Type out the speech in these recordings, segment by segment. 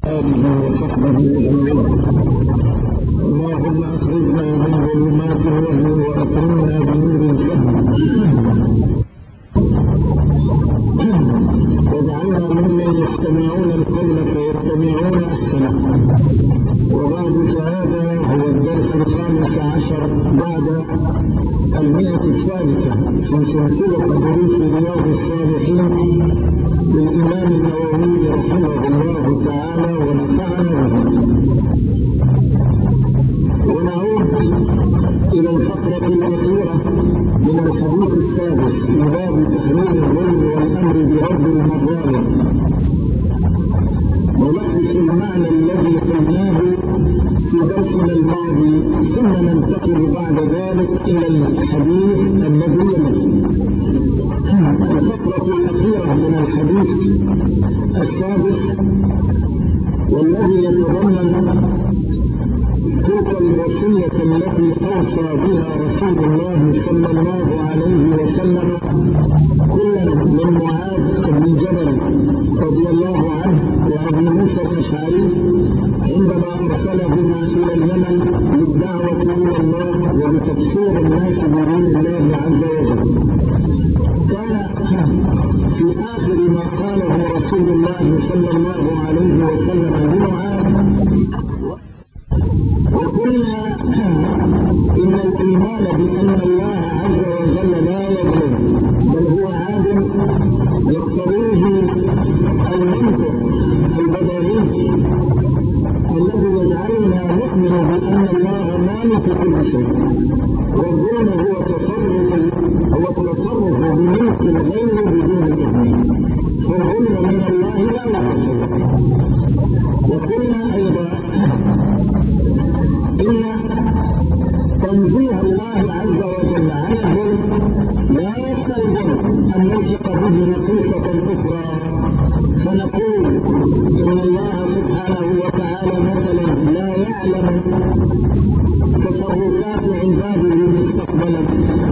آله وصحبه أجمعين. اللهم أخرجنا من ظلمات الوهم وأكرمنا بنور الفهم، واجعلنا ممن يستمعون القول فيتبعون أحسنه. وبعد، فهذا هو الدرس 15 بعد 100 في سلسلة دروس رياض الصالحين للإمام النووي رحمه الله تعالى ونفعنا به. ونعود إلى الفقرة الأخيرة من الحديث السادس في باب تحريم الظلم والأمر بغض المظالم، ونخص المعنى الذي قلناه في درسنا الماضي، ثم ننتقل بعد ذلك إلى الحديث الذي يليه. الفقرة الأخيرة من الحديث السادس، والذي يتضمن تلك الوصية التي أوصى بها رسول الله صلى الله عليه وسلم كلا من معاذ بن جبل رضي الله عنه وأبي موسى الأشعري عندما أرسلهما إلى اليمن للدعوة إلى الله ولتبصير الناس بدين الله عز وجل. كان في آخر ما قاله رسول الله صلى الله عليه وسلم لمعاذ: وقلنا إن الإيمان بأن الله عز وجل لا يظلم بل هو عادل يقتضيه المنطق البديهي الذي يجعلنا نؤمن بأن الله مالك كل شيء، والظلم هو التصرف بملك الغير بدون إذنه، فالظلم من الله لا يحصل. وقلنا أيضا إن تنزيه الله عز وجل عن الظلم لا يستلزم أن نلحق به نقيصة أخرى، فنقول إن الله سبحانه وتعالى مثلا لا يعلم تصرفات عباده مستقبلا.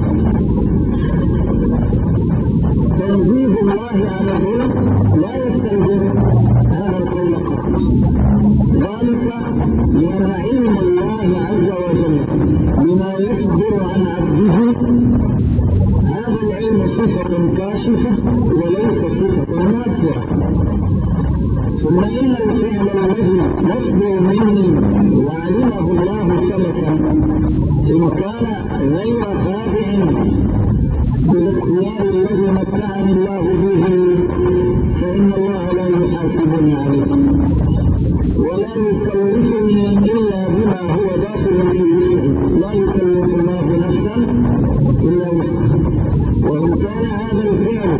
تنزيه الله عن الظلم لا يستلزم هذا القول قط، ذلك لأن علم الله عز وجل بما يصدر عن عبده هذا العلم صفة كاشفة وليس صفة نافعة. ثم إن الفعل الذي يصدر مني وعلمه الله سلفا إن كان غير خاضع بالاختيار الذي متعني الله به فإن الله لا يحاسبني عليه ولا يكلفني إلا بما هو داخل في وسعي، لا يكلف الله نفسا إلا وسعها. وإن كان هذا الفعل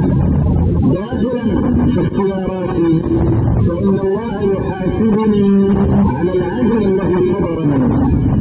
داخلا في اختياراتي فإن الله يحاسبني على العزم الذي صدر منه،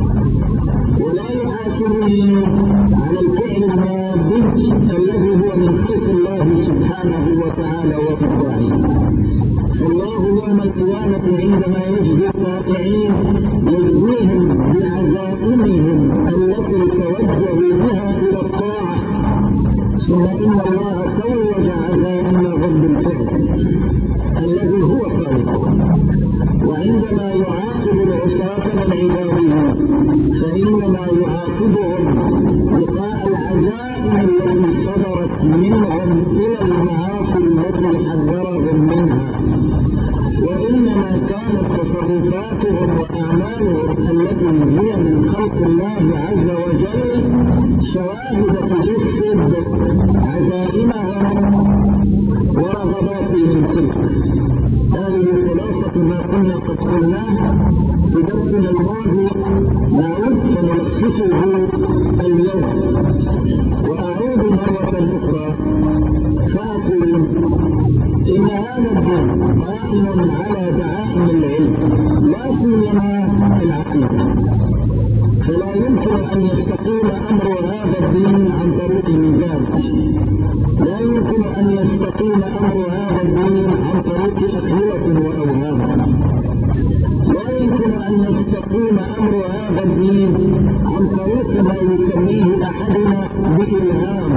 ولا يحاسبني على الفعل المادي الذي هو من خلق الله سبحانه وتعالى وإبداعه. فالله يوم القيامة عندما يجزي الطائعين يجزيهم بعزائمهم التي توجهوا بها إلى الطاعة، ثم إن الله توج عزائمهم بالفعل الذي هو خالقه. وعندما يعاقب العصاة من عباده فإنما يعاقبهم لقاء العزائم التي صدرت منهم إلى المعاصي التي حذرهم منها، وإنما كانت تصرفاتهم وأعمالهم التي هي من خلق الله عز وجل شواهد تجسد عزائمهم ورغباتهم تلك. هذه خلاصة ما كنا قد قلناه في درسنا الماضي، نعود فنلخصه اليوم. وأعود مرة أخرى فأقول إن هذا الدين قائم على دعائم العلم لا سيما العقيدة، فلا يمكن أن يستقيم أمر هذا الدين عن طريق المزاج، لا يمكن أن يستقيم أمر هذا الدين عن طريق أخيرة وأوهام، لا يمكن أن يستقيم أمر هذا الدين عن طريق ما يسميه أحدنا بإلهام.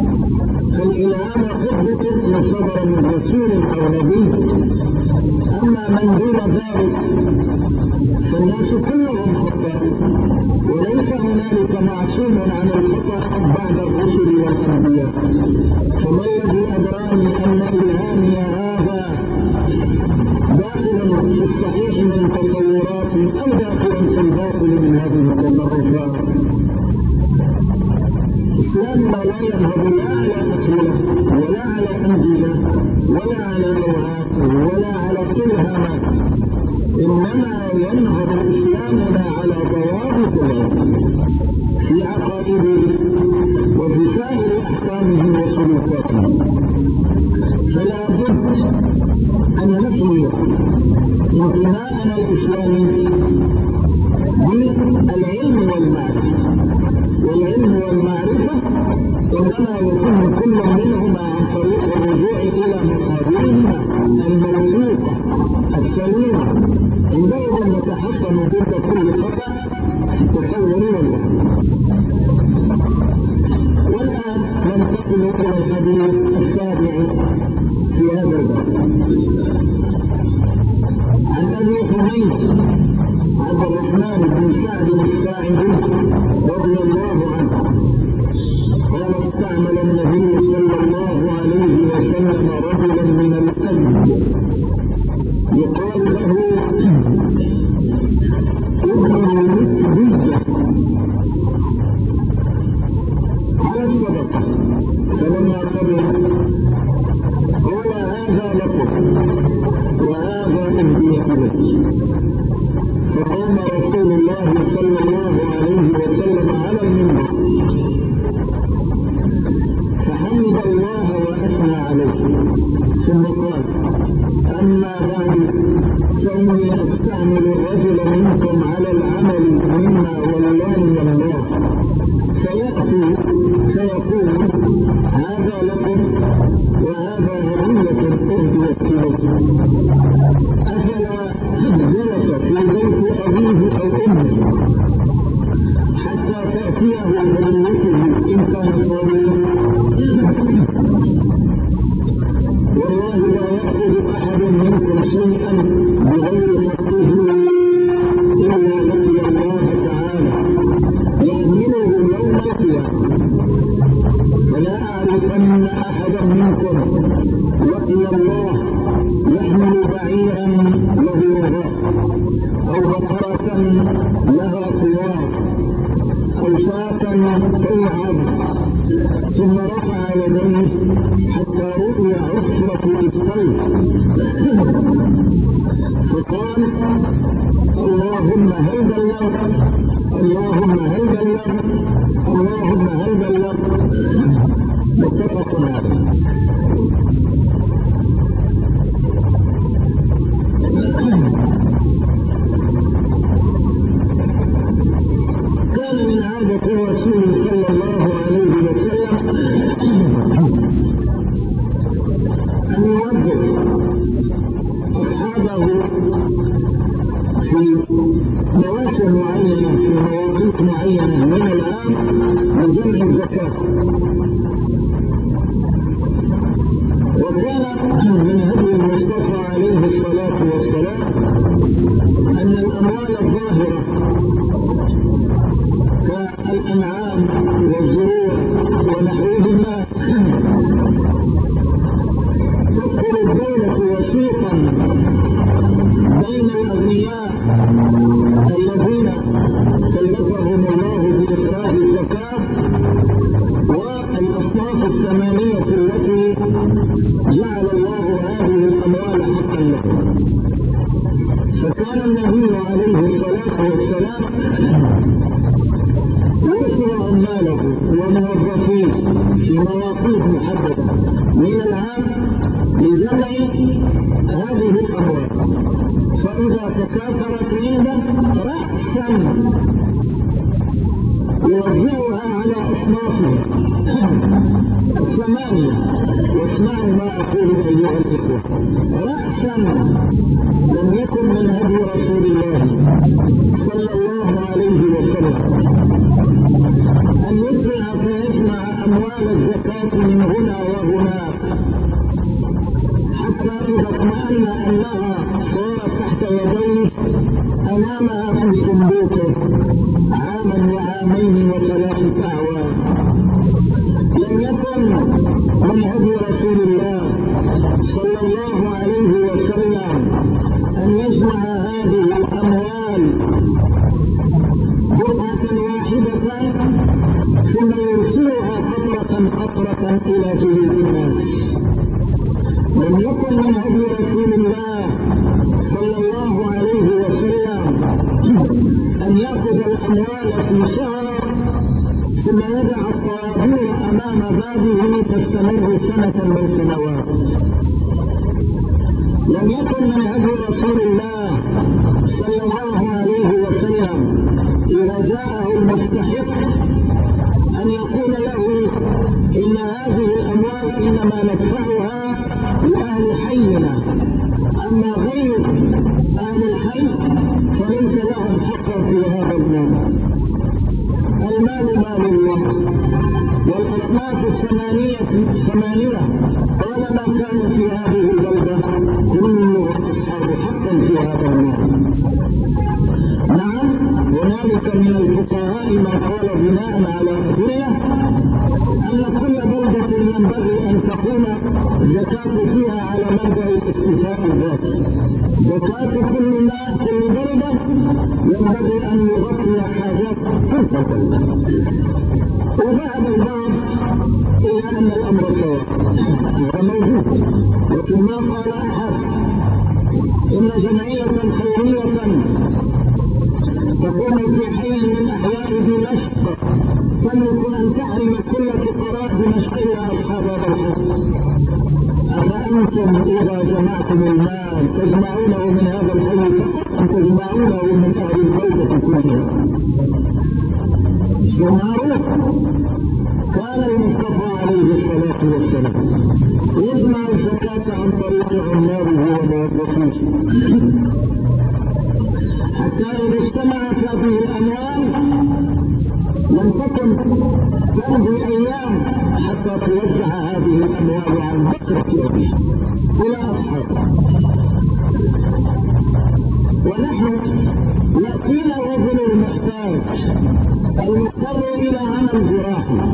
فالإلهام حجة صدر من رسول أو نبي، أما أما من دون ذلك فالناس كلهم خطاء، وليس هنالك معصوم عن الخطأ بعد الرسل والأنبياء. فما الذي أدراني أن إلهامي هذا داخل في الصحيح من تصوراتي أو داخل في الباطل من هذه التصرفات؟ إسلامنا لا ينهض لا على أسئلة ولا على أنزلة ولا على أوهام ولا على إلهامات، إنما ينهض إسلامنا على ضوابط في عقائده وفي سائر أحكامه وسلوكاته. فلا بد أن نحيي انتماءنا الإسلامي بالعلم والمعرفة، والعلم والمعرفة إنما يتم كل منهما عن طريق الرجوع إلى مصادرهما الموثوقة السليمة، عندئذ نتحصن ضد كل خطأ في التصور والوهم. والآن ننتقل إلى الحديث السابع في هذا الباب. عن أبي حميد عبد الرحمن بن سعد الساعدي رضي الله عنه قال استعمل النبي صلى الله عليه وسلم رجلا من الأزد يقال له ابن المكبية على الصدقة، فلما قبل قال هذا لكم وهذا أهدي إليك. فقام رسول الله صلى الله عليه وسلم على المنبر فحمد الله وأثنى عليه، ثم قال أما بعد فإني أستعمل الرجل منكم على العمل مما ولاني الله، فيأتي فيقول هذا لكم وهذا هدية أهديت إليكم. أفلا جلس في بيت أبيه أو أمه حتى تأتيه هديته إن كان صغيرا؟ والله لا يأخذ أحد منكم شيئا بغير حقه إلا لقي الله تعالى يحمله يوم القيامة. فلا أعرفن أحدا منكم لقي الله يحمل بعيرا له رغاء أو بقرة لها خوار أو شاة تلعب ثم رفع يديه حتى رؤي عصرة الطير فقال اللهم هل بلغت، اللهم هل بلغت، اللهم هل بلغت. متفق عليه. كان من عادة الرسول صلى الله عليه وسلم أن يوظف أصحابه في مواسم معينة في مواقيت معينة من العام لجمع الزكاة. وكان من هدي المصطفى عليه الصلاة والسلام أن الأموال الظاهرة كالأنعام والزروع ونحوهما تدخل الدولة وسيطا بين الأغنياء الذين كلفهم الله بإخراج الزكاة والأصناف الثمانية التي جعل الله هذه الأموال حقا لهم. فكان النبي عليه الصلاة والسلام يرسل عماله وموظفيه في مواقيت محددة من العام لجمع هذه الأموال، فإذا تكاثرت عنده رأسا يوزعها على أصنافها الثمانية. واسمعوا ما أقول أيها الإخوة، رأسا لم يكن من هدي رسول الله صلى الله عليه وسلم أن يسرع فيجمع أموال الزكاة من هنا وهناك حتى إذا اطمأن أنها صارت تحت يديه أنامها في صندوقه عاما وعامين وثلاثة أعوام. لم يكن من هدي رسول الله صلى الله عليه وسلم أن يجمع هذه الأموال جرعة واحدة ثم يرسلها قطرة إلى جيوب الناس. لم يكن من هدي رسول الله صلى الله عليه وسلم أن يأخذ الأموال في شهر ثم يدع الطوابير أمام بابه تستمر سنة من سنوات. لم يكن من هدي رسول الله صلى الله عليه وسلم إذا جاءه المستحق أن يقول له إن هذه الأموال إنما ندفعها لأهل حينا، أما غير أهل الحي فليس لهم حقا في هذا المال. المال مال الله، والأصناف الثمانية طالما كانوا في هذه البلدة كلهم أصحاب حق في هذا المال. نعم، هنالك من الفقهاء ما قال بناء على أدلة أن كل بلدة ينبغي أن تكون زكاة فيها على مبدأ الاكتفاء الذاتي. زكاة كل بلدة ينبغي أن يغطي حاجات تلك البلدة. وذهب البعض إلى أن الأمر سواء، هذا موجود، لكن ما قال أحد إن جمعية خيرية تقوم في حي من أحياء دمشق تملك أن تحرم كل فقراء دمشقية أصحاب هذا الحي. أفأنتم إذا جمعتم المال تجمعونه من هذا الحي فقط أم تجمعونه من أهل البلدة كلها؟ معروف كان المصطفى عليه الصلاة والسلام يجمع الزكاة عن طريق عماله وموظفيه، حتى إذا اجتمعت هذه الأموال لم تكن تمضي أيام حتى توزع هذه الأموال عن بكرة أبيها إلى أصحابها. ونحن يأتينا الرجل المحتاج المضطر إلى عمل جراحي،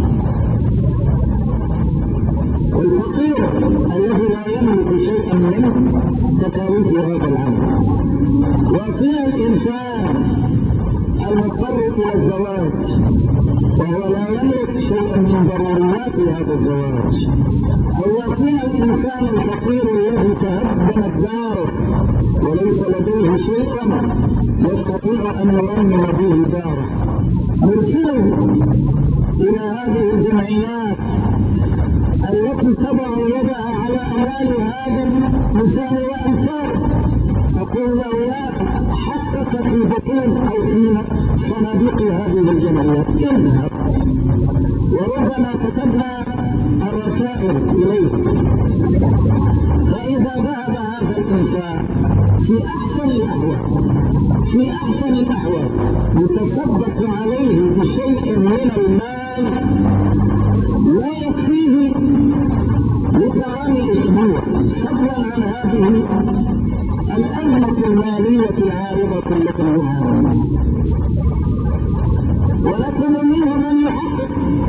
والفقير الذي لا يملك شيئا من تكاليف هذا العمل. ويأتينا الإنسان المضطر إلى الزواج وهو لا يملك شيئا من ضروريات هذا الزواج. أو يأتينا الإنسان الفقير الذي تهدمت داره وليس لديه شيئا يستطيع أن يرمم به داره، نرسله إلى هذه الجمعيات التي تضع يدها على أموال هذا الإنسان وأمثاله. أقول له يا حقك في بطون أو في صناديق هذه الجمعيات، اذهب. وربما كتبنا الرسائل إليه، فإذا ذهب هذا الإنسان في أحسن الأحوال يتصدق عليه بشيء من المال لا يكفيه لطعام أسبوع، فضلا عن هذه الأزمة المالية العارضة التي يعاني. ولكن منهم من يحقق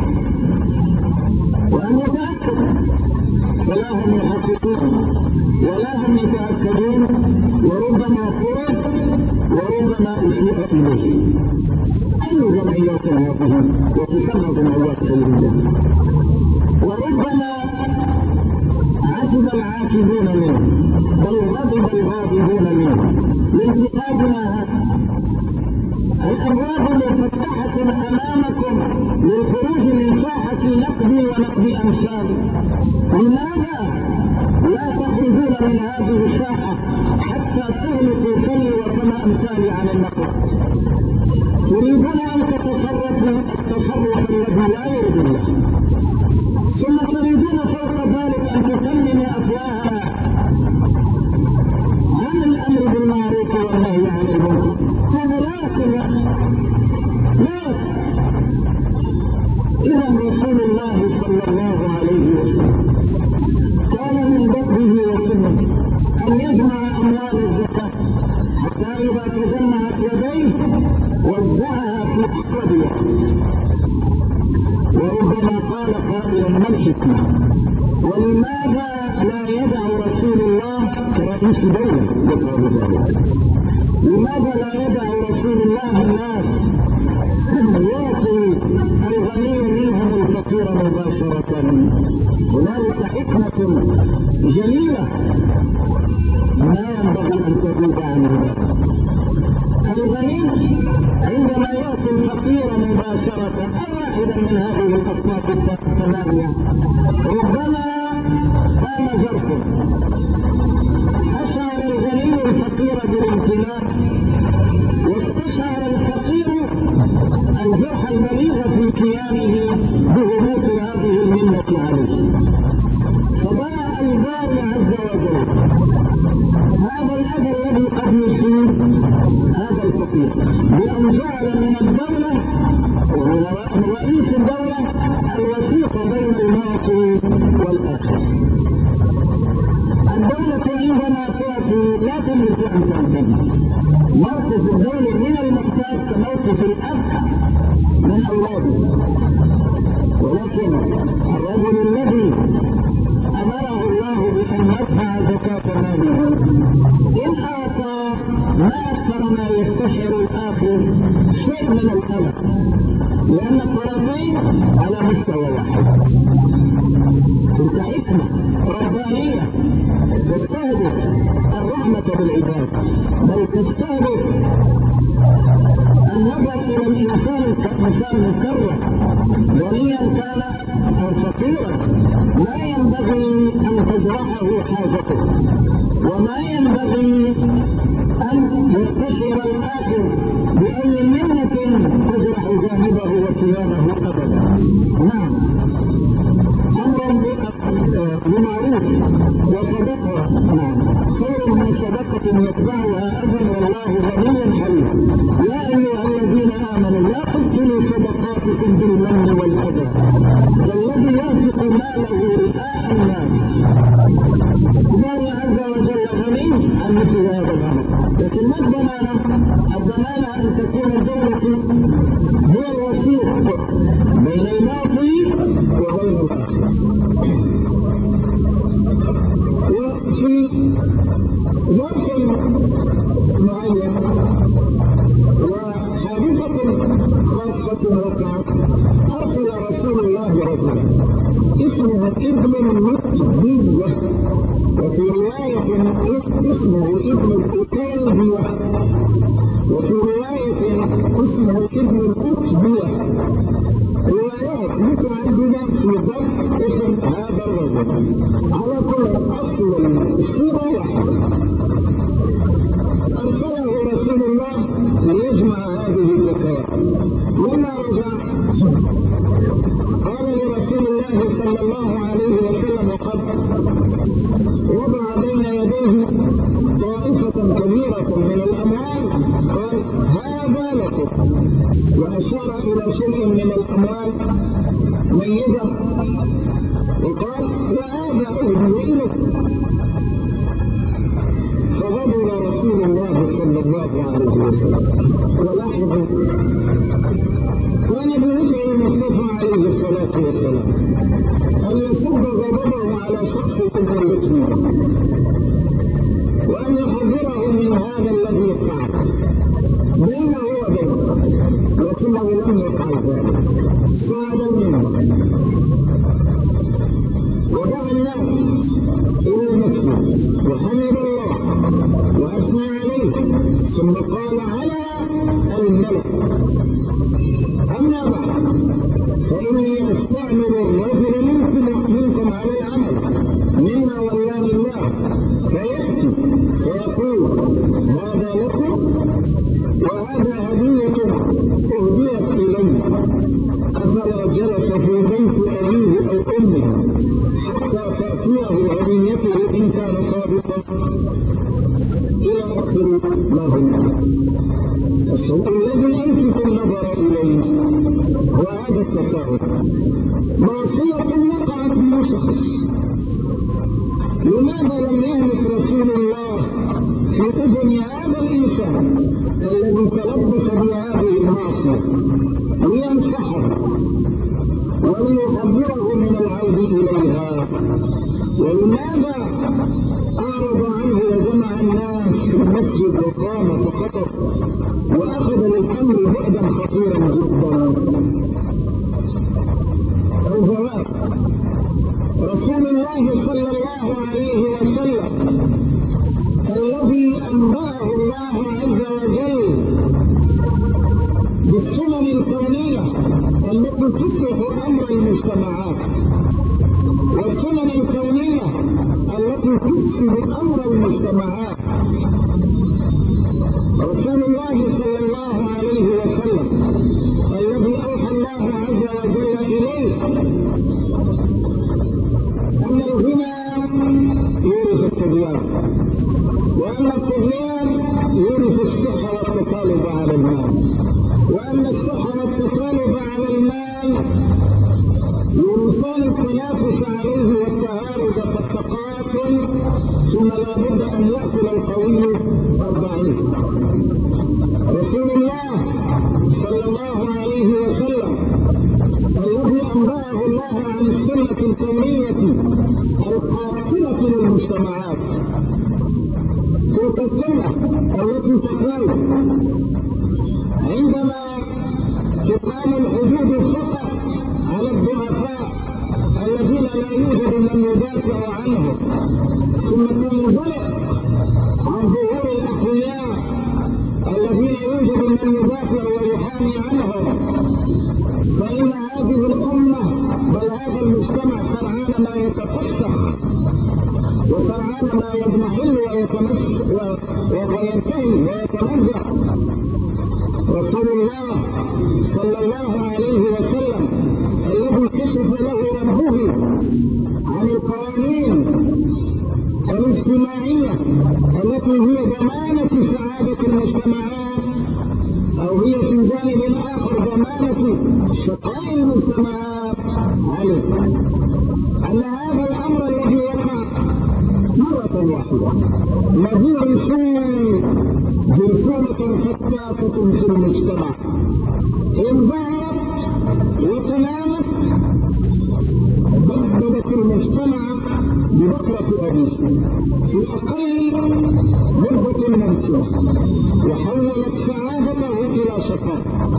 وأن يتأكد، فلا هم يحققون ولا هم يتأكدون، وربما فرط وربما أسيء إليه. أي جمعيات هذه وتسمى جمعيات خيرية؟ وربما عجب العاجبون منه بل غضب الغاضبون منه لانتقادنا هذا. الأبواب مفتحة أمامكم للخروج من ساحة نقدي ونقد أمثالي. لماذا لا تخرجون من هذه الساحة حتى تهلكوا خلي وكما أمثالي عن النقد؟ تريدون أن تتصرفوا التصرف الذي لا يرضي الله، ثم تريدون فوق ذلك أن تكلموا أفواهنا عن الأمر بالمعروف والنهي عن المنكر. هذا لا يكون لا. إذا رسول الله صلى الله عليه وسلم كان من بدره وسنته مكة حتى إذا تجمعت يديه وزعها في أقرب وقت. وربما قال قائل: ما الحكمة؟ ولماذا لا يدع رسول الله كرئيس دولة يفعل ذلك؟ لماذا لا يدع رسول الله الناس يعطي الغني منهم الفقير مباشرة؟ هنالك حكمة جميلة ما ينبغي أن تغيب عن ذلك. الغني عندما يعطي الفقير مباشرة أو واحدا من هذه الأصناف الثمانية ربما قام ظرف أشعر الغني الفقير بالامتنان، واستشعر الفقير الجرح البليغ في كيانه بهبوط هذه المنة عليه، فبرأ الباري عز وجل هذا الأذى الذي قد يصيب هذا الفقير بأن جعل من الدولة ومن رئيس الدولة الوسيط بين المعطي والآخر. الدولة عندما تعطي لا تملك أن تنتهي. موقف الدولة من المحتاج كموقف الأب من أولاده، ولكن الرجل الذي أمره الله بأن يدفع زكاة ماله إن أعطى ما أكثر ما يستشعر الآخذ شيء من الألم، لأن الطرفين على مستوى واحد. تلك حكمة ربانية تستهدف الرحمة بالعباد، بل تستهدف النظر إلى الإنسان كإنسان مكرم غنيا كان أو فقيرا، لا ينبغي أن تجرحه حاجته، وما ينبغي أن يستشعر الآخر بأي منة تجرح جانبه وكيانه أبدا. نعم، أمر بمعروف وصدقة، خير من صدقة يتبعها أذى والله غني حليم. يا أيها الذين آمنوا لا تبطلوا صدقاتكم بالمن والأذى كالذي ينفق ماله رئاء الناس. الله عز وجل غني عن مثل هذا الأمر، لكن ما الضمانة؟ الضمانة أن تكون الدولة هي الوسيط بين المعطي وبين الآخر. وفي ظرف معين وحادثة خاصة وقعت أرسل رسول الله رجلا اسمه ابن متبية، وفي رواية اسمه ابن الأتيبية، وفي رواية اسمه ابن الأتبية. روايات متعددة في ضبط اسم هذا الرجل، على كل أصل الصيغة واحدة. أرسله رسول الله ليجمع هذه الزكاة. لما رجع قال لرسول الله صلى الله عليه وسلم قد وضع بين يديه طائفة كبيرة من الأموال، قال: هذا لكم، وأشار إلى شيء من الأموال ميزة وقال: وهذا أهدي إليكم. فغضب رسول الله صلى الله عليه وسلم. ولاحظوا كان بوسع المصطفى عليه الصلاة والسلام أن يصب غضبه على شخص ابن المتبية وأن يحذره من هذا الذي فعل بينه وبينه، لكنه لم يفعل ذلك. صعد المنبر ودعا الناس إلى المسجد وحمد الله وأثنى عليه، ثم قال: على الملك، أما بعد فإني أستعمل الرجل منكم على العمل مما ولاني الله، فيأتي فيقول: هذا لكم وهذا هدية أهديت إلي، أفلا جلس في بيت أبيه أو أمه حتى تأتيه هديته إن كان صادقا، إلى آخر ما هناك. الشيء الذي يلفت النظر إليه هو هذا التساؤل: معصية وقعت من شخص، لماذا لم يهمس رسول الله في أذن بين هذا الإنسان الذي تلبس بهذه المعصية لينصحه وليحذره من العود إليها. ولماذا أعرض عنه وجمع الناس في المسجد وقام فخطب وأخذ للأمر بعدا خطيرا جدا؟ الجواب: رسول الله صلى الله عليه وسلم الذي أنبأه الله عز وجل بالسنن الكونية التي تصلح أمر المجتمعات والسنن الكونية التي تفسد أمر المجتمعات. رسول الله صلى الله عليه وسلم الذي أوحى الله عز وجل إليه أن الزنا يورث الطغيان، وأن الطغيان يورث الصحة والتكالب على المال، وأن الصحة والتكالب على المال يورثان التنافس عليه والتهارب فالتقاتل، ثم لا بد أن يأكل القوي الضعيف. رسول الله صلى الله عليه وسلم الذي أنبأه الله عن السنة الكونية القاتلة للمجتمعات، تلك السنة التي تقول عندما تقام الحدود فقط على الضعفاء الذين لا يوجد من يدافع عنهم، ثم تنزلق عن ظهور الأقوياء الذين يوجد من يدافع ويحامي عنهم، فإن هذه الأمة بل هذا المجتمع سرعان ما يتفسخ وسرعان ما يضمحل وينتهي ويتمزق. رسول الله صلى الله عليه وسلم الذي كشف له ربه عن القوانين الاجتماعية التي هي ضمانة سعادة المجتمعات، أو هي في جانب آخر ضمانة شقاء المجتمعات، علم أن هذا الأمر الذي وقع مرة واحدة نظير الحين جرثومة فتاكة في المجتمع إن ظهرت وتنامت بددت المجتمع ببكرة أبيه في أقل مدة ممكنة، وحولت سعادته إلى شقاء،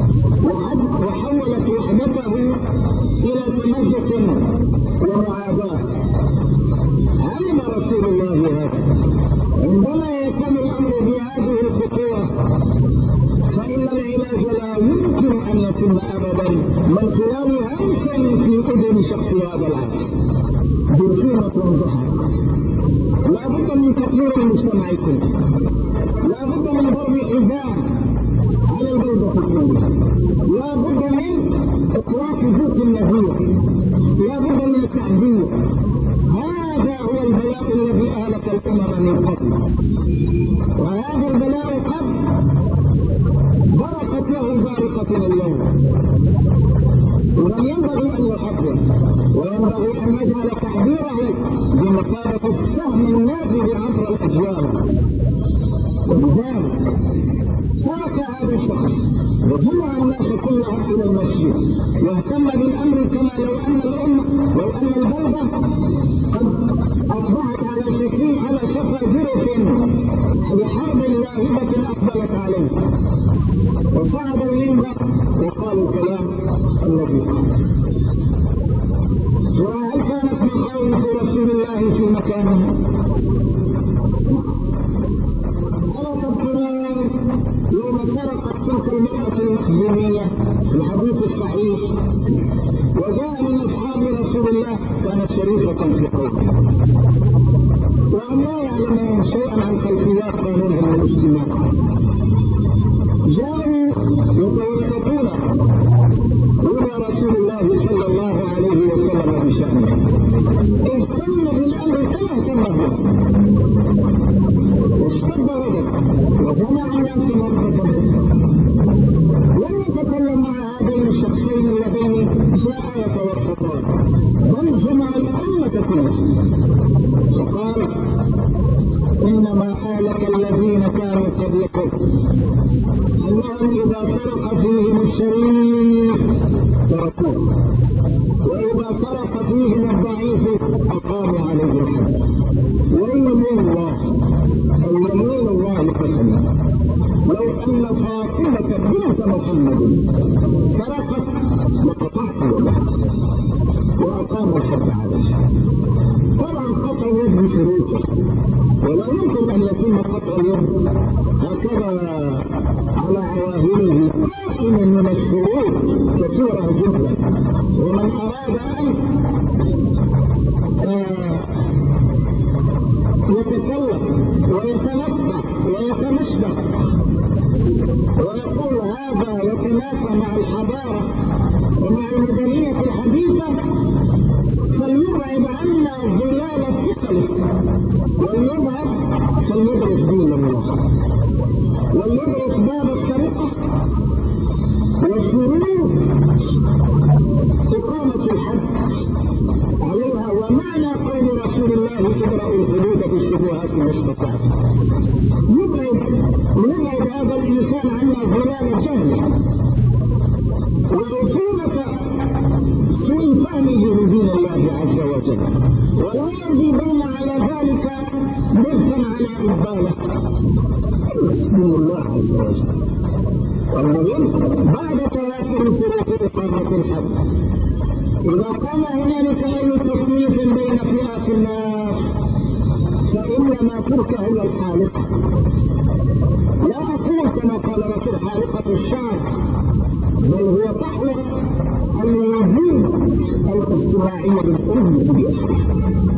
وحولت وحدته إلى تمزق ومعاداة. علم رسول الله هذا. عندما يكون الأمر بهذه الخطوة فإن العلاج لا يمكن أن يتم أبدا من خلال همس في أذن شخص هذا العصر. جرثومة ظهرت، لا بد من تطوير المجتمع كله، لا بد من ضرب حزام على البلدة كلها، لا بد من إطلاق بوق النذير، لا بد من التحذير. هذا هو البلاء الذي أهلك الأمم من قبل، وهذا البلاء قد برقت له بارقة اليوم، ومن ينبغي أن يحذر وينبغي أن يجعل تحذيره بمثابة السهم النافذ عبر الأجيال. ولذلك ترك هذا الشخص وجمع الناس كلهم إلى المسجد واهتم بالأمر كما لو أن البلدة قد أصبحت على شفا جرف لحرب لاهبة أقبلت عليه، وصعد المنبر وقال الكلام الذي قال. وهل كانت مخاوف رسول الله في مكانه؟ ألا تذكرون يوم سرقت تلك المرأة المخزومية في الحديث الصحيح وجاء من أصحاب رسول الله كانت شريفة في قومها وأن لا يعلمون شيئا عن خلفيات قانونهم الاجتماعي، جاءوا يتوسطون إلى رسول الله صلى الله عليه وسلم بشأنه، اهتم بالأمر كما اهتم هو، واشتد غضب وجمع الناس مرة لم يتكلم مع هذين الشخصين اللذين جاء يتوسطان، بل جمع الأمة كلها وقال: إنما هلك الذين كانوا يقول انهم اذا سرق فيهم الشريف تركوه، واذا سرق فيهم الضعيف اقاموا عليه الحد. ويمين الله، اليمين الله قسما، لو ان فاطمه بنت محمد سرقت لقطعت يدها واقام الحد عليها. طبعا قطع اليد بشروطه، ولا يمكن ان يتم قطع اليد هكذا على عواهنه، قائم من الشروط كثيره جدا. ومن اراد ان يتكلف ويتنبه ويتمشدق ويقول هذا يتنافى مع الحضاره ومع المدنيه الحديثه، فليبعد عنا ظلال الثقل وليذهب فليدرس دين الله وليدرس باب السرقه وشروط اقامه الحد عليها، ومعنى قول رسول الله ادرأوا الحدود بالشبهات ما استطعتم. يبعد هذا الانسان عنا ظلال الجهل وعصوبه سوء فهمه لدين الله عز وجل، ولا يزيدون على ذلك بثا على إقباله دين الله عز وجل. والمهم بعد توافر شروط إقامة الحد، إذا كان هنالك أي تصنيف بين فئات الناس فإنما تلك هي الحالقة. لا أقول كما قال رسول حالقة الشعر، بل هو تحلق الوجود الاجتماعي بالأمة بأسره.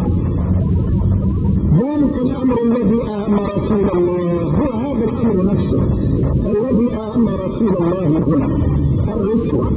ذلك الأمر الذي أهم رسول الله هو هذا الأمر نفسه الذي أهم رسول الله هنا، الرشوة.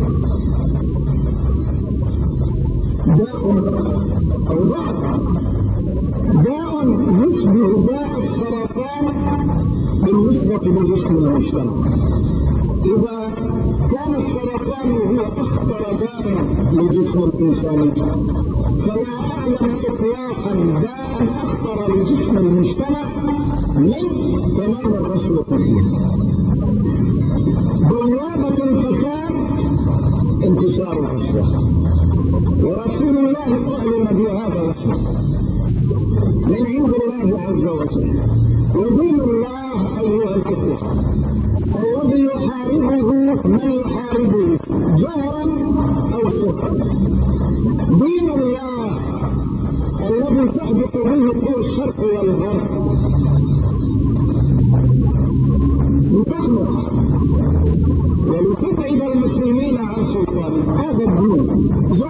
داء يشبه داء السرطان بالنسبة لجسم المجتمع. إذا كان السرطان هو أخطر داء لجسم الإنسان، فلا أعلم إطلاقا داء أخطر لجسم المجتمع من تمام الرشوة فيها. بوابة الفساد انتشار الرشوة، ورسول الله أعلم بهذا وحده من عند الله عز وجل. ودين الله أيها الإخوة الذي يحاربه من يحاربه جهرا أو سرا، دين الله الذي تحدث به قوى الشرق والغرب لتخلق ولتبعد المسلمين عن سلطانه. هذا الدين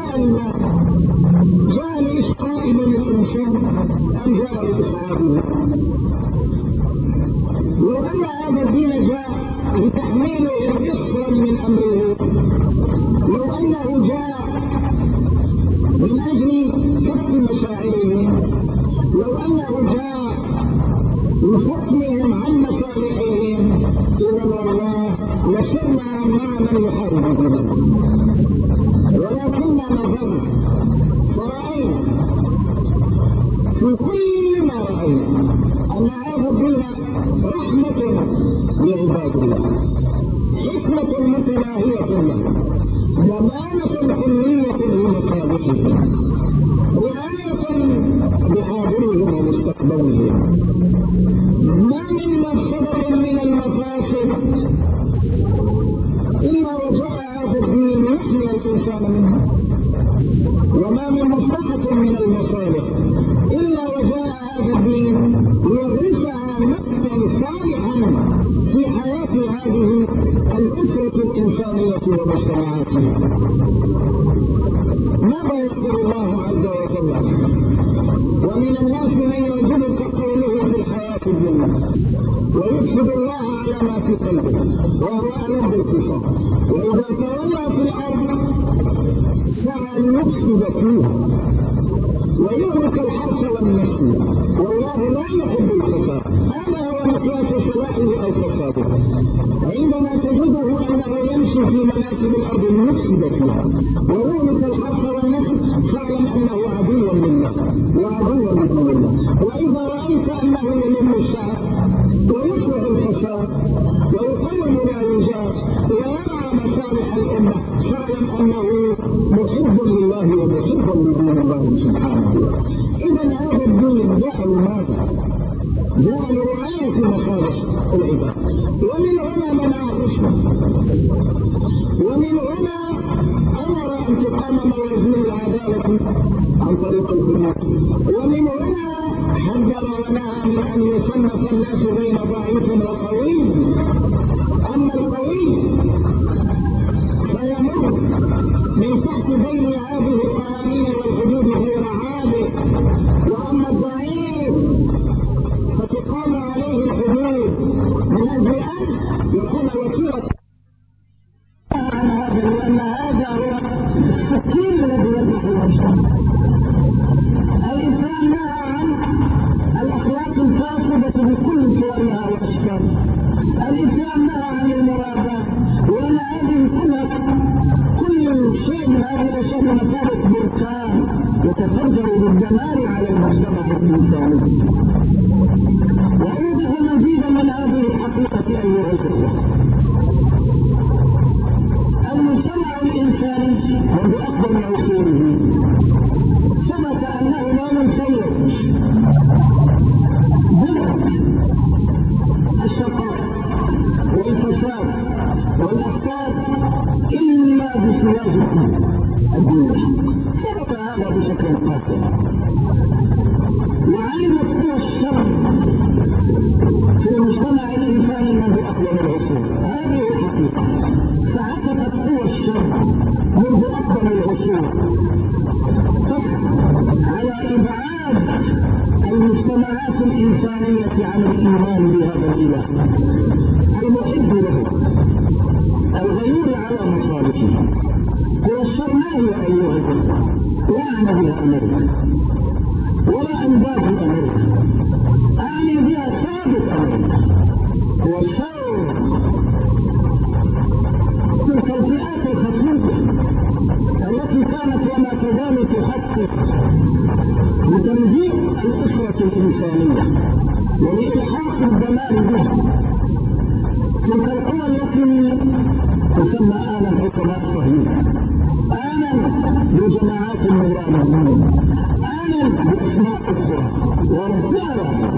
جاء لإشقاء من الإنسان أم جاء لإسعاده؟ لو أن هذا الدين جاء لتحميله إصرا من أمره، لو أنه جاء من أجل كبت مشاعرهم، لو أنه جاء لحكمهم عن مصالحهم، إذا والله لسرنا مع من يحارب ديننا. ولكننا نظرنا فرأينا في كل ما رأينا أن هذا الدين رحمة لعباد الله، حكمة متناهية له، ضمانة كلية لمصالحهم، رعاية لحاضرهم ومستقبلهم. ما من مفسدة من المفاسد إلا وجاء هذا الدين يحمي الإنسان منها، وما من مصلحة من المصالح إلا وجاء هذا الدين ليغرسها نبتا صالحا في حياة هذه الأسرة الإنسانية ومجتمعاتها. ماذا يقول الله عز وجل؟ ومن الناس من يعجبك قوله في الحياة الدنيا ويشهد الله على ما في قلبه وهو ألد الخصام، وإذا تولى في الأرض سعى ليفسد فيها ويهلك الحرث والنسل، والله لا يحب الفساد. هذا هو مقياس صلاحه أو فساده. عندما تجده أنه يمشي في مناكب الأرض ليفسد فيها ويهلك الحرث والنسل، فاعلم أنه عدو لله وعدو لدين الله. وإذا رأيت أنه يلم الشعب ويصلح الفساد العباد. ومن هنا منع الرشوة، ومن هنا أمر أن تقام موازين العدالة عن طريق الخلاف، ومن هنا حذر ونهى من أن يصنف الناس بين ضعيف وقوي. أما القوي فيمر من تحت ذيل هذه القوانين والحدود غير عادل، واما الضعيف فتقام عليه الحدود من اجل ان يكون وسيله عن هذا، لان هذا هو السكين الذي يذبح المجتمع. الاسلام نهى عن الاخلاق الفاسده بكل صورها واشكالها. الاسلام نهى عن المراباه، وان هذه كل شيء من هذه الاشياء بمثابه بركان يتفجر بالدمار على المجتمع الانساني. واوضح مزيدا من هذه الحقيقه ايها الاخوه. المجتمع الانساني منذ اقدم عصوره ثبت انه لا يسير ضد الشقاء والفساد والاخطار الا بسلاح الدين الحق. ثبت هذا بشكل قاطع. وعلمت قوى الشر في المجتمع الانساني منذ اقدم العصور، هذه الحقيقه. فعكفت قوى الشر منذ اقدم العصور على ابعاد المجتمعات الانسانيه عن الايمان بهذا الاله المحب له الغيور على مصالحه. هو الشر ما هي ايها الاخوه؟ لا اعني بها امريكا ولا انباب امريكا، اعني بها ثابت امريكا. هو الشر تلك الفئات الخطيره التي كانت وما تزال تخطط لتمزيق الاسره الانسانيه ولالحاق الدمار بها. تلك القوى التي تسمى آلا حكماء صهيونة، آلا بجماعات النورانيين، آلا بأسماء أخرى ورفعها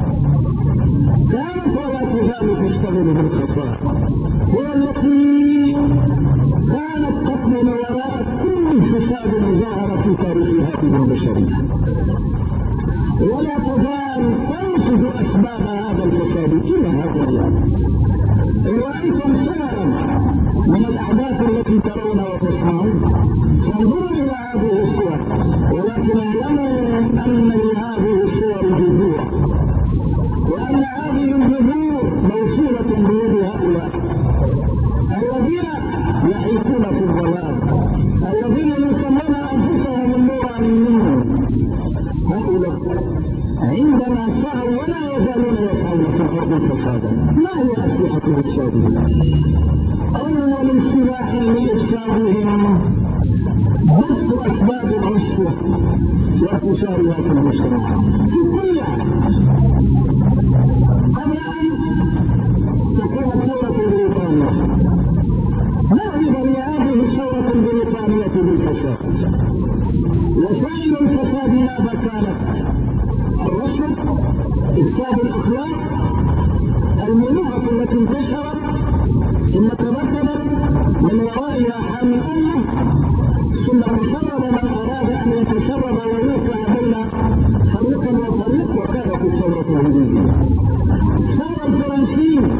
كانت ولا تزال تشتغل بالخفاء. هي التي كانت تقبل وراء كل فساد ظهر في تاريخ هذه البشرية، ولا تزال تنفذ أسباب هذا الفساد إلى هذا اليوم. إن رأيتم خيرا من الأحداث التي ترون وتسمعون فانظروا إلى هذه الصور، ولكن اعلموا أن لهذه الصور جذور، وأن هذه الجذور موصولة بيد هؤلاء الذين يحيطون في الضلال، الذين يسمون أنفسهم النورانيين. هؤلاء عندما سعوا ولا يزالون يسعون في الارض فسادا، ما هي اسلحه افسادهم؟ اول سلاح لافسادهم بث اسباب الرشوه وانتشارها في المجتمع في كل حال. قبل ان تكون ثوره بريطانيا نعرف لهذه الثوره البريطانيه بالفساد، وسائل الفساد ماذا كانت؟ الرشوة، إفساد الأخلاق، المروءة التي انتشرت ثم تمكنت من ورائها حامي الأمة، ثم تسرب من أراد أن يتسرب ويوقع بين فريق وفريق، وكانت الثورة الإنجليزية. الثورة الفرنسية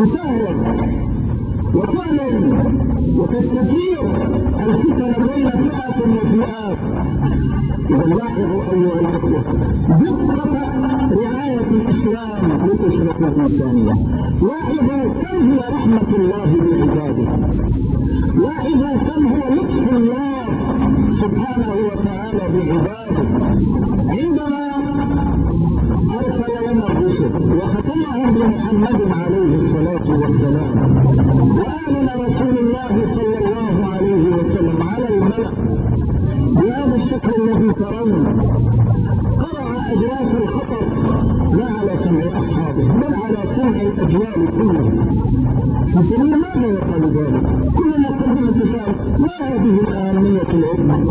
تسهل وتعلن وتستثير الفتن بين فئة وفئات. إذا لاحظوا أيها الأخوة دقة رعاية الإسلام للأسرة الإنسانية. لاحظوا كم هي رحمة الله بعباده، لاحظوا كم هو لطف الله سبحانه وتعالى بعباده عندما أرسل لنا الرسل وختمهم بمحمد عليه الصلاة والسلام، وأعلن رسول الله صلى الله عليه وسلم على الملأ بهذا الشكل الذي ترون. قرع أجراس الخطر لا على سمع أصحابه بل على سمع الأجيال كلها. في سبيل ماذا يفعل ذلك؟ كلما قدم تساءل ما هذه الأهمية العظمى؟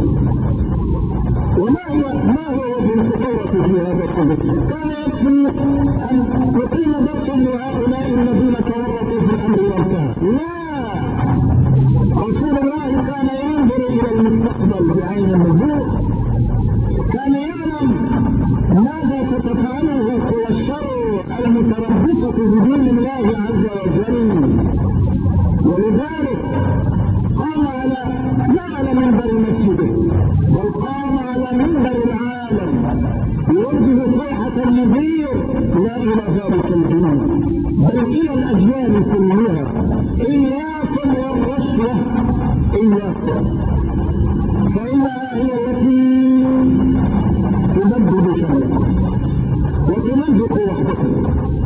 ما هو وجه الخطورة في هذا كله؟ كان يكفي أن يقيم درسا لهؤلاء الذين تورطوا في الأمر وانتهى. لا، رسول الله كان ينظر إلى المستقبل بعين النبوة، كان يعلم ماذا ستفعله قوى الشر المتربصة بدين الله عز وجل. ولذلك قام لا على منبر مسجده بل قام على منبر العالم يوجه صيحة النذير لا إلى ذلك الدين بل إلى الأجيال كلها: إياكم والرشوة، إياكم، فإنها هي التي تبدد شملكم وتمزق وحدكم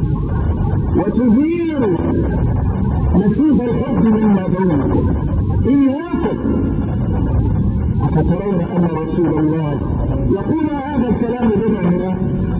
وتزيل نسيج الحب مما بينكم. إياكم. أفترون أن رسول الله يقول هذا الكلام بدعنا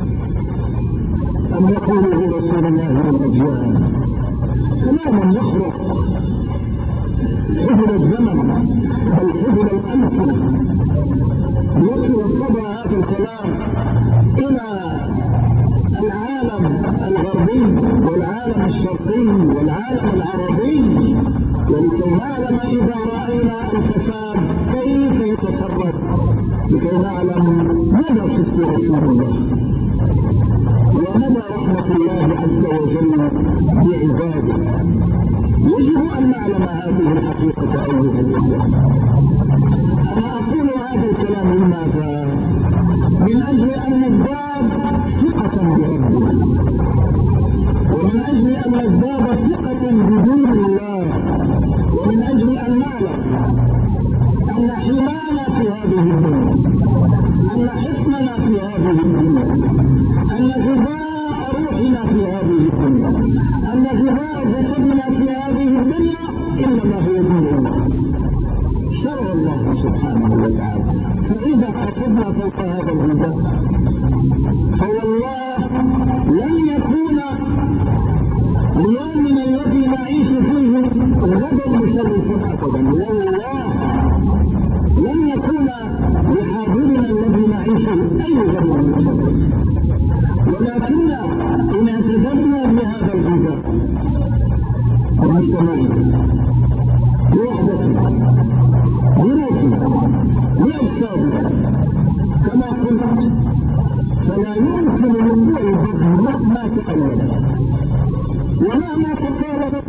أم يقوله رسول الله للأجيال؟ كلام يخرق حجر الزمن بل حجر الأمكنة. يصل صدى هذا الكلام إلى العالم الغربي والعالم الشرقي والعالم العربي، ولكي نعلم إذا رأينا الفساد كيف يتصرف، لكي نعلم ماذا صدق رسول الله ومدى رحمة الله عز وجل بعباده. يجب أن نعلم هذه الحقيقة أيها الإخوة. أنا أقول هذا الكلام لماذا؟ من أجل أن نزداد ثقة بربنا، ومن أجل أن نزداد ثقة بدين الله، ومن أجل أن نعلم أن حمانا في هذه الدنيا، أن حصننا في هذه الدنيا، أن غذاء روحنا في هذه الدنيا، أن غذاء جسدنا في هذه الدنيا إنما هو دين الله، شرع الله سبحانه وتعالى. فإذا حفظنا فوق هذا الغذاء فوالله لن يكون اليوم الذي نعيش فيه غدا مشرفا أبدا، والله لن يكون لحاضرنا الذي نعيشه أي غد مشرف. ولكن إن اعتززنا بهذا الغذاء بمجتمعنا بوحدتنا بروحنا بأجسادنا كما قلت، فلا يمكن لقوى البغي مهما تألمت ومهما تقاربت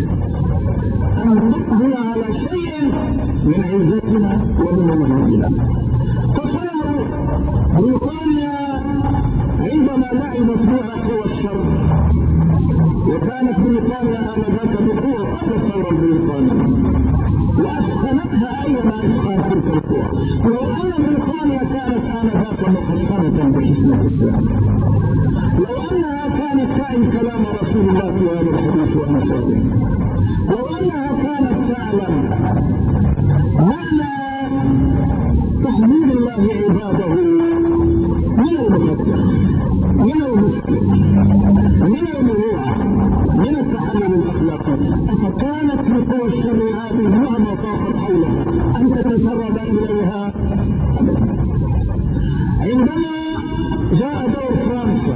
أن تقضي على شيء من عزتنا ومن وجودنا. تصوروا بريطانيا عندما لعبت فيها قوى الشر، وكانت بريطانيا آنذاك بقوة قبل الثورة البريطانية وأسخنتها أيما إسخان تلك القوى. لو أن بريطانيا كانت آنذاك محصنة باسم الإسلام، لو أنها كانت تعي كلام رسول الله في هذا الحديث وأمثاله، لو أنها كانت تعلم معنى تحذير الله عباده من المخدر، من المسكر، من المروءة، من التحمل الأخلاقي، أفكانت لقوى الشر هذه مهما طاقت حولها أن تتسرب إليها؟ عندما جاء دور فرنسا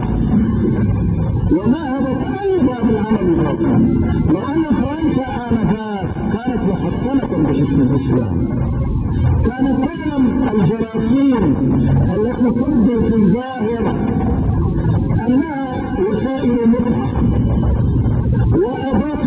ونهضت أيضا بالعمل الباطل، لو أن فرنسا آنذاك كانت محصنة باسم الإسلام، كانت تعلم الجراثيم التي تبدو في الظاهر أنها وسائل متعة وأداة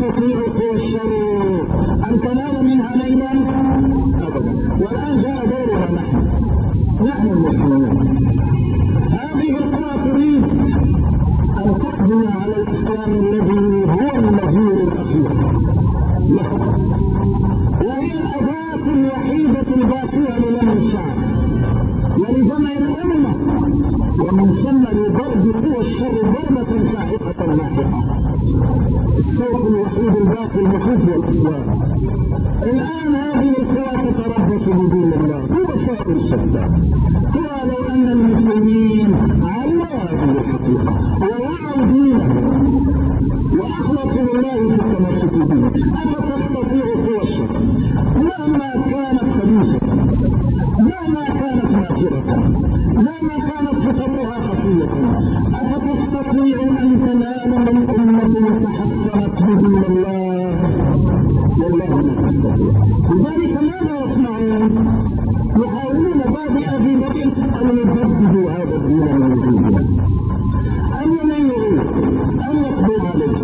تستطيع قوى الشر أن تنال منها نيلا أبدا. والآن جاء دورنا نحن المسلمين. هذه القوى تريد أن تقضي على الإسلام الذي هو النذير الأخير له، وهي الأداة الوحيدة الباقية للم الشعب ولجمع الأمة، ومن ثم لضرب قوى الشر ضربة ساحقة لاحقة. الصوت الوحيد الباقي المخيف هو الإسلام. الآن هذه القوى تتربص بدين الله ببساطة شتى. ولو أن المسلمين علموا هذه الحقيقة ووعوا دينهم وأخلصوا لله في التمسك به، أفتستطيع قوى الشر مهما كانت خبيثة، مهما كانت ماكرة، مهما كانت خططها خفية، أفتستطيع أن تنال من أمة تحصنت بدين الله؟ والله لا تستطيع. لذلك ماذا يصنعون؟ يحاولون بادئ في بدء أن يبددوا هذا الدين من وجودنا. أما من يريد أن يقضوا عليه،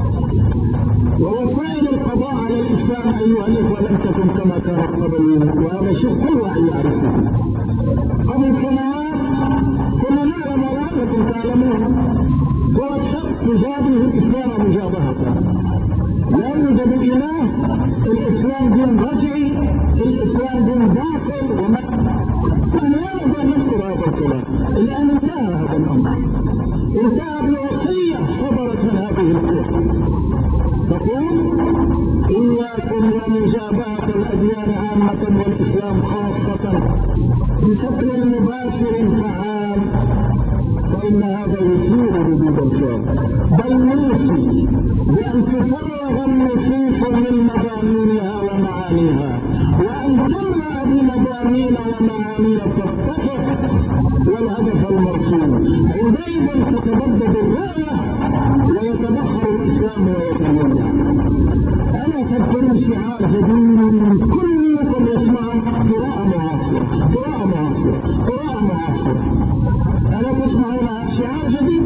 ووسائل القضاء على الإسلام أيها الإخوة لم تكن كما كانت قبل، وهذا شيء كل واحد يعرفه. قبل سنوات كنا نعلم ولعلكم تعلمون هو الشرق يجابه الإسلام مجابهة. لا يوجد إله، الإسلام دين رجعي، الإسلام دين باطل ونحن لا نزال نذكر هذا الكلام. الآن انتهى هذا الأمر، انتهى بوصية صدرت من هذه القوى تقول إياكم ومجابهة الأديان عامة والإسلام خاصة بشكل مباشر فعال، فإن هذا يثير ردود الفعل، بل نوصي بأن تفرغ النصوص من مضامينها ومعانيها، وأن تملأ بمضامين ومعاني تتفق والهدف المرسوم. عندئذ تتبدد الرؤية ويتبخر الإسلام ويتميع. أنا تذكرون شعار جديد كلكم يسمع: قراءة معاصرة، قراءة معاصرة، قراءة معاصرة. ألا تسمعون شعار جديد؟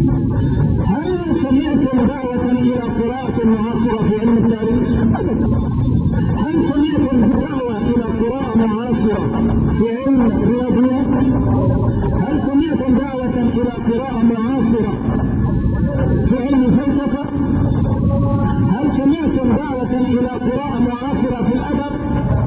هل سمعتم دعوة إلى قراءة معاصرة في علم التاريخ؟ أبدا. هل سمعتم دعوة إلى قراءة معاصرة في علم الرياضيات؟ هل سمعتم دعوة إلى قراءة معاصرة في علم الفلسفة؟ هل سمعتم دعوة إلى قراءة معاصرة في الأدب؟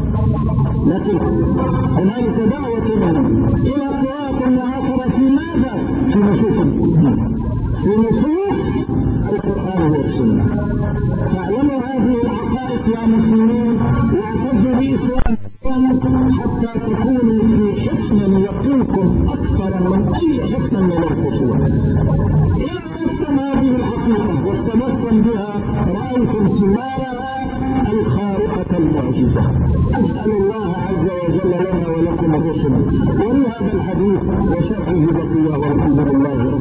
لكن هنالك دعوة إلى قراءة معاصرة في ماذا؟ في نصوص الدين، في نصوص القرآن والسنة. فاعلموا هذه الحقائق يا مسلمين، واعتزوا بإسلامكم حتى تكونوا في حصن يقيكم أكثر من أي حصن من الحصون. إذا عرفتم هذه الحقيقة واستمرتم بها رأيتم ثمارها الخارقة المعجزة. أسأل الله عز وجل لنا ولكم الرشد، ولهذا الحديث وشرحه بقية والحمد لله.